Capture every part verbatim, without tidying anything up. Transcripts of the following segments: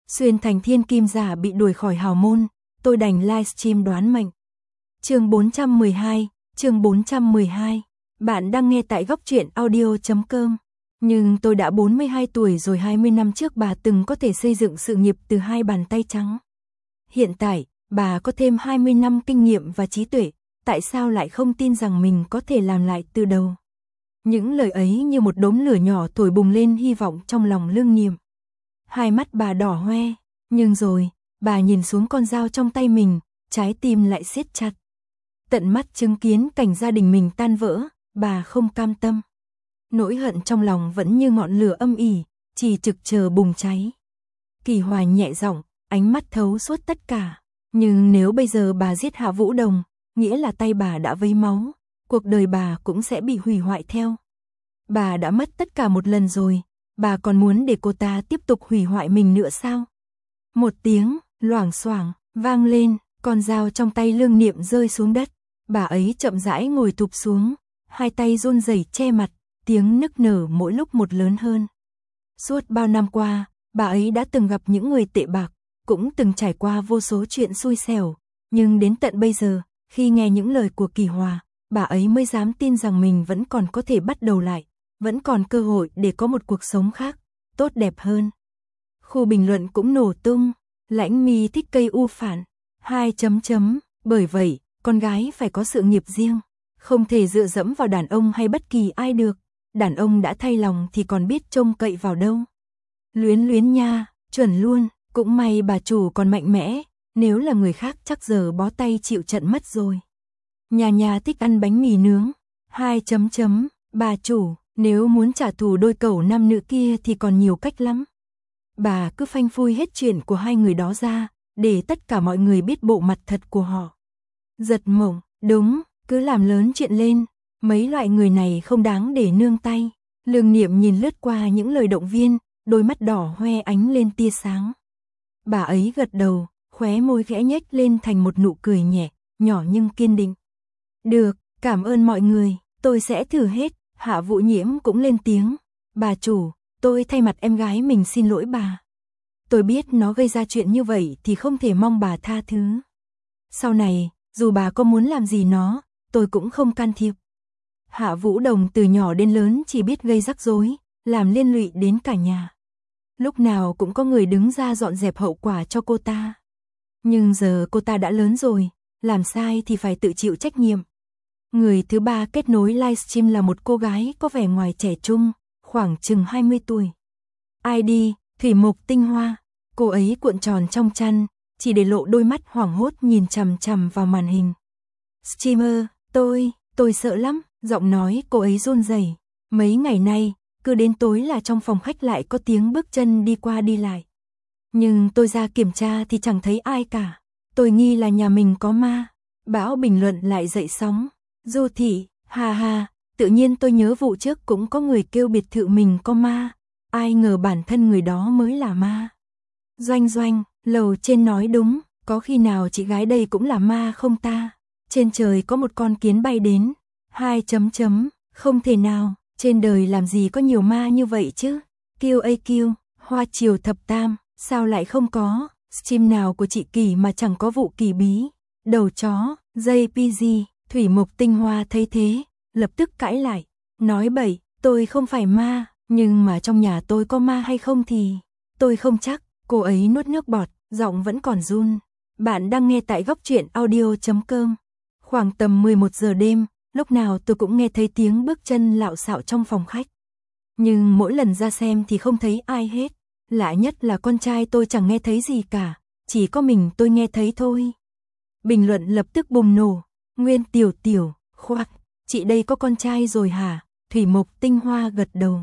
Xuyên thành thiên kim giả bị đuổi khỏi hào môn, tôi đành livestream đoán mệnh. Chương bốn trăm mười hai, chương bốn trăm mười hai. Bạn đang nghe tại góc truyện audio chấm com. Nhưng tôi đã bốn mươi hai tuổi rồi, hai mươi năm trước bà từng có thể xây dựng sự nghiệp từ hai bàn tay trắng. Hiện tại, bà có thêm hai mươi năm kinh nghiệm và trí tuệ, tại sao lại không tin rằng mình có thể làm lại từ đầu? Những lời ấy như một đốm lửa nhỏ thổi bùng lên hy vọng trong lòng Lương Niệm. Hai mắt bà đỏ hoe, nhưng rồi, bà nhìn xuống con dao trong tay mình, trái tim lại siết chặt. Tận mắt chứng kiến cảnh gia đình mình tan vỡ, bà không cam tâm. Nỗi hận trong lòng vẫn như ngọn lửa âm ỉ, chỉ trực chờ bùng cháy. Kỳ Hoài nhẹ giọng, ánh mắt thấu suốt tất cả. Nhưng nếu bây giờ bà giết Hạ Vũ Đồng, nghĩa là tay bà đã vấy máu, cuộc đời bà cũng sẽ bị hủy hoại theo. Bà đã mất tất cả một lần rồi, bà còn muốn để cô ta tiếp tục hủy hoại mình nữa sao? Một tiếng, loảng xoảng, vang lên, con dao trong tay Lương Niệm rơi xuống đất. Bà ấy chậm rãi ngồi thụp xuống, hai tay run rẩy che mặt, tiếng nức nở mỗi lúc một lớn hơn. Suốt bao năm qua, bà ấy đã từng gặp những người tệ bạc, cũng từng trải qua vô số chuyện xui xẻo, nhưng đến tận bây giờ, khi nghe những lời của Kỳ Hòa, bà ấy mới dám tin rằng mình vẫn còn có thể bắt đầu lại, vẫn còn cơ hội để có một cuộc sống khác, tốt đẹp hơn. Khu bình luận cũng nổ tung, Lãnh Mi thích cây u phản, hai chấm chấm, bởi vậy, con gái phải có sự nghiệp riêng, không thể dựa dẫm vào đàn ông hay bất kỳ ai được, đàn ông đã thay lòng thì còn biết trông cậy vào đâu. Luyến Luyến nha, chuẩn luôn, cũng may bà chủ còn mạnh mẽ, nếu là người khác chắc giờ bó tay chịu trận mất rồi. Nhà nhà thích ăn bánh mì nướng, hai chấm chấm, bà chủ, nếu muốn trả thù đôi cẩu nam nữ kia thì còn nhiều cách lắm. Bà cứ phanh phui hết chuyện của hai người đó ra, để tất cả mọi người biết bộ mặt thật của họ. Giật Mộng, đúng, cứ làm lớn chuyện lên, mấy loại người này không đáng để nương tay. Lương Niệm nhìn lướt qua những lời động viên, đôi mắt đỏ hoe ánh lên tia sáng. Bà ấy gật đầu, khóe môi khẽ nhếch lên thành một nụ cười nhẹ, nhỏ nhưng kiên định. Được, cảm ơn mọi người, tôi sẽ thử hết. Hạ Vũ Nhiễm cũng lên tiếng. Bà chủ, tôi thay mặt em gái mình xin lỗi bà. Tôi biết nó gây ra chuyện như vậy thì không thể mong bà tha thứ. Sau này, dù bà có muốn làm gì nó, tôi cũng không can thiệp. Hạ Vũ Đồng từ nhỏ đến lớn chỉ biết gây rắc rối, làm liên lụy đến cả nhà. Lúc nào cũng có người đứng ra dọn dẹp hậu quả cho cô ta. Nhưng giờ cô ta đã lớn rồi, làm sai thì phải tự chịu trách nhiệm. Người thứ ba kết nối livestream là một cô gái có vẻ ngoài trẻ trung, khoảng chừng hai mươi tuổi. i đê, Thủy Mục Tinh Hoa. Cô ấy cuộn tròn trong chăn, chỉ để lộ đôi mắt hoảng hốt nhìn chằm chằm vào màn hình. Streamer, tôi, tôi sợ lắm, giọng nói cô ấy run rẩy. Mấy ngày nay, cứ đến tối là trong phòng khách lại có tiếng bước chân đi qua đi lại. Nhưng tôi ra kiểm tra thì chẳng thấy ai cả. Tôi nghi là nhà mình có ma. Bão bình luận lại dậy sóng. Du Thị, ha ha, tự nhiên tôi nhớ vụ trước cũng có người kêu biệt thự mình có ma. Ai ngờ bản thân người đó mới là ma. Doanh Doanh, lầu trên nói đúng, có khi nào chị gái đây cũng là ma không ta? Trên trời có một con kiến bay đến. Hai chấm chấm, không thể nào, trên đời làm gì có nhiều ma như vậy chứ? Kiêu a kiêu, Hoa Triều Thập Tam, sao lại không có? Stream nào của chị Kỳ mà chẳng có vụ kỳ bí? Đầu chó, gi pê giê, Thủy Mục Tinh Hoa thấy thế, lập tức cãi lại, nói bậy, tôi không phải ma, nhưng mà trong nhà tôi có ma hay không thì tôi không chắc. Cô ấy nuốt nước bọt, giọng vẫn còn run. Bạn đang nghe tại góc truyện audio chấm com. Khoảng tầm mười một giờ đêm, lúc nào tôi cũng nghe thấy tiếng bước chân lạo xạo trong phòng khách. Nhưng mỗi lần ra xem thì không thấy ai hết. Lạ nhất là con trai tôi chẳng nghe thấy gì cả, chỉ có mình tôi nghe thấy thôi. Bình luận lập tức bùng nổ. Nguyên Tiểu Tiểu, khoác, chị đây có con trai rồi hả? Thủy Mục Tinh Hoa gật đầu.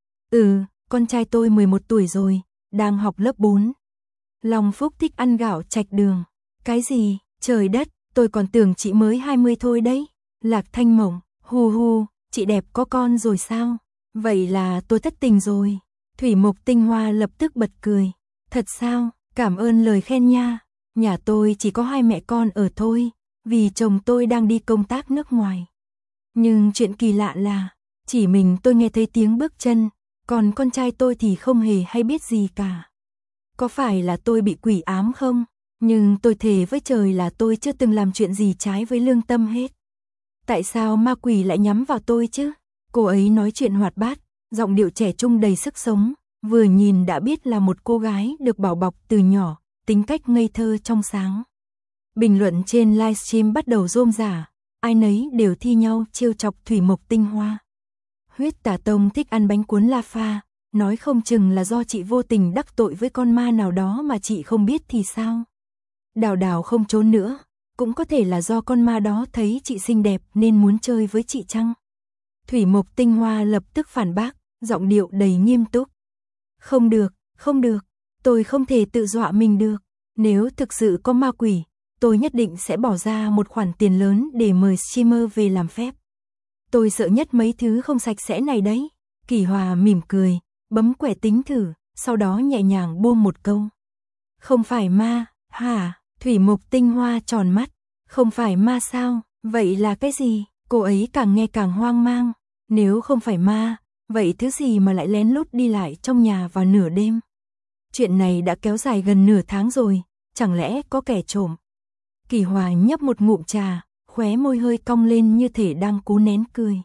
Ừ, con trai tôi mười một tuổi rồi, đang học lớp bốn. Long Phúc thích ăn gạo trạch đường. Cái gì? Trời đất, tôi còn tưởng chị mới hai mươi thôi đấy. Lạc Thanh Mộng, hu hu, chị đẹp có con rồi sao? Vậy là tôi thất tình rồi. Thủy Mục Tinh Hoa lập tức bật cười. Thật sao? Cảm ơn lời khen nha. Nhà tôi chỉ có hai mẹ con ở thôi, vì chồng tôi đang đi công tác nước ngoài. Nhưng chuyện kỳ lạ là, chỉ mình tôi nghe thấy tiếng bước chân, còn con trai tôi thì không hề hay biết gì cả. Có phải là tôi bị quỷ ám không? Nhưng tôi thề với trời là tôi chưa từng làm chuyện gì trái với lương tâm hết. Tại sao ma quỷ lại nhắm vào tôi chứ? Cô ấy nói chuyện hoạt bát, giọng điệu trẻ trung đầy sức sống, vừa nhìn đã biết là một cô gái được bảo bọc từ nhỏ, tính cách ngây thơ trong sáng. Bình luận trên livestream bắt đầu rôm rả, ai nấy đều thi nhau trêu chọc Thủy Mộc Tinh Hoa. Huyết Tà Tông thích ăn bánh cuốn La Pha, nói không chừng là do chị vô tình đắc tội với con ma nào đó mà chị không biết thì sao. Đào Đào không trốn nữa, cũng có thể là do con ma đó thấy chị xinh đẹp nên muốn chơi với chị chăng? Thủy Mộc Tinh Hoa lập tức phản bác, giọng điệu đầy nghiêm túc. Không được, không được, tôi không thể tự dọa mình được. Nếu thực sự có ma quỷ, tôi nhất định sẽ bỏ ra một khoản tiền lớn để mời streamer về làm phép. Tôi sợ nhất mấy thứ không sạch sẽ này đấy. Kỳ Hòa mỉm cười, bấm quẻ tính thử, sau đó nhẹ nhàng buông một câu. Không phải ma, hả? Thủy Mộc Tinh Hoa tròn mắt. Không phải ma sao? Vậy là cái gì? Cô ấy càng nghe càng hoang mang. Nếu không phải ma, vậy thứ gì mà lại lén lút đi lại trong nhà vào nửa đêm? Chuyện này đã kéo dài gần nửa tháng rồi, chẳng lẽ có kẻ trộm? Kỳ Hòa nhấp một ngụm trà, khóe môi hơi cong lên như thể đang cố nén cười.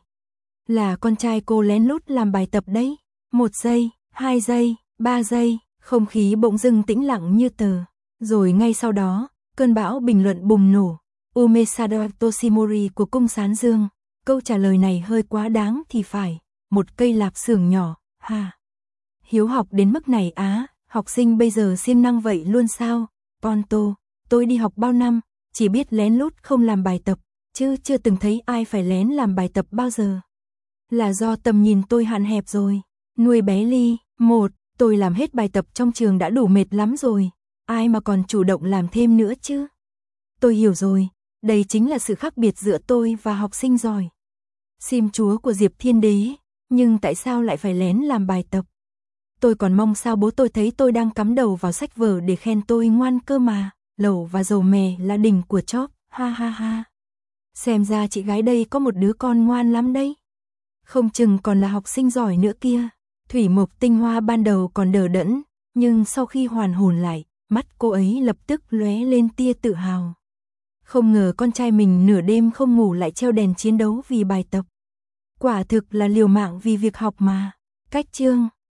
Là con trai cô lén lút làm bài tập đấy. Một giây, hai giây, ba giây, không khí bỗng dưng tĩnh lặng như tờ. Rồi ngay sau đó, cơn bão bình luận bùng nổ. Umesada Toshimori của cung Sán Dương. Câu trả lời này hơi quá đáng thì phải. Một cây lạp xưởng nhỏ, ha. Hiếu học đến mức này á, học sinh bây giờ siêng năng vậy luôn sao? Ponto, tôi đi học bao năm, chỉ biết lén lút không làm bài tập, chứ chưa từng thấy ai phải lén làm bài tập bao giờ. Là do tầm nhìn tôi hạn hẹp rồi. Nuôi bé Ly, một, tôi làm hết bài tập trong trường đã đủ mệt lắm rồi. Ai mà còn chủ động làm thêm nữa chứ? Tôi hiểu rồi, đây chính là sự khác biệt giữa tôi và học sinh giỏi. Sim chúa của Diệp Thiên Đế, nhưng tại sao lại phải lén làm bài tập? Tôi còn mong sao bố tôi thấy tôi đang cắm đầu vào sách vở để khen tôi ngoan cơ mà. Lẩu và dầu mè là đỉnh của chóp, ha ha ha. Xem ra chị gái đây có một đứa con ngoan lắm đấy. Không chừng còn là học sinh giỏi nữa kia. Thủy Mộc Tinh Hoa ban đầu còn đờ đẫn, nhưng sau khi hoàn hồn lại, mắt cô ấy lập tức lóe lên tia tự hào. Không ngờ con trai mình nửa đêm không ngủ lại treo đèn chiến đấu vì bài tập. Quả thực là liều mạng vì việc học mà. Cách chương